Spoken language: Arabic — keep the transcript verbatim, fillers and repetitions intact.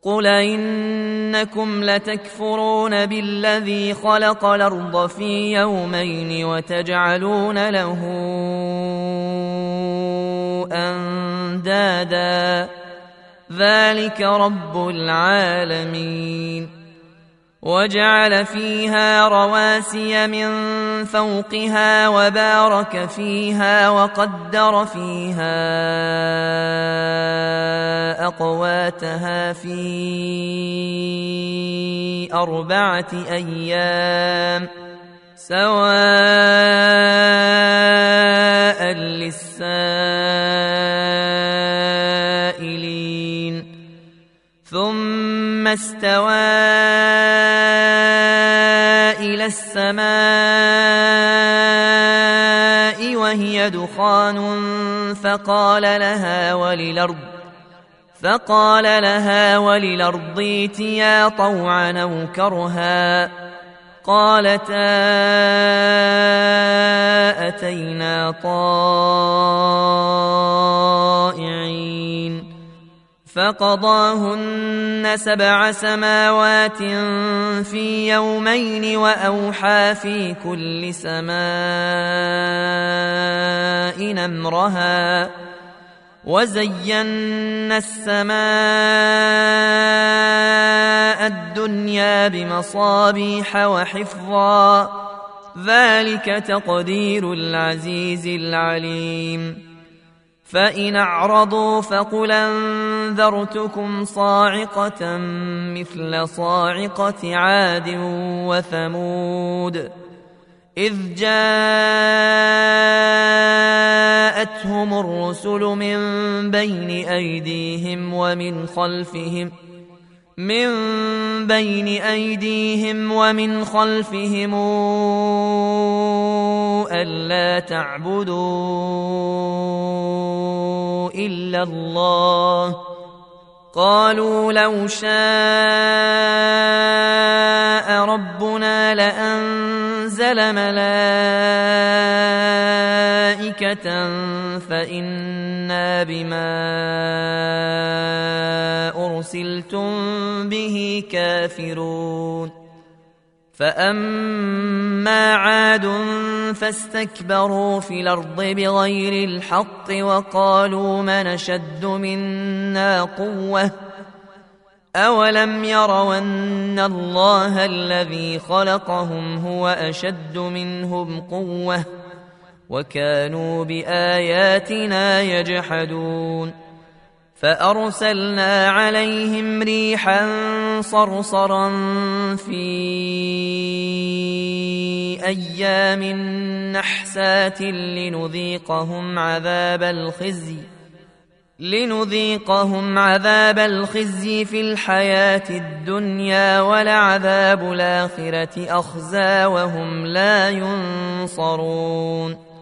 قل إنكم لتكفرون بالذي خلق الأرض في يومين وتجعلون له أندادا ذلك رب العالمين. وجعل فيها رواسي من فوقها وبارك فيها وقدر فيها أقواتها في أربعة أيام سواء للسائلين. ثم استوى إلى السماء وهي دخان فقال لها وللأرض فقال لها وللأرض ائتيا طوعا أو كرها قالتا أتينا طائعين. فقضاهن سبع سماوات في يومين وأوحى في كل سماء أمرها وزينا السماء الدنيا بمصابيح وحفظا ذلك تقدير العزيز العليم. فإن أعرضوا فقل أنذرتكم صاعقة مثل صاعقة عاد وثمود إذ جاءتهم الرسل من بين أيديهم ومن خلفهم من بين أيديهم ومن خلفهم ألا تعبدوا إلا الله قالوا لو شاء ربنا لأنزل ملائكة فإنا بما أرسلتم به كافرون. فأما عاد فاستكبروا في الأرض بغير الحق وقالوا من أشد منا قوة أولم يروا أن الله الذي خلقهم هو أشد منهم قوة وكانوا بآياتنا يجحدون. فأرسلنا عليهم ريحا صرصرا في أيام نحسات لنذيقهم عذاب الخزي لنذيقهم عذاب الخزي في الحياة الدنيا ولعذاب الآخرة أخزى وهم لا ينصرون.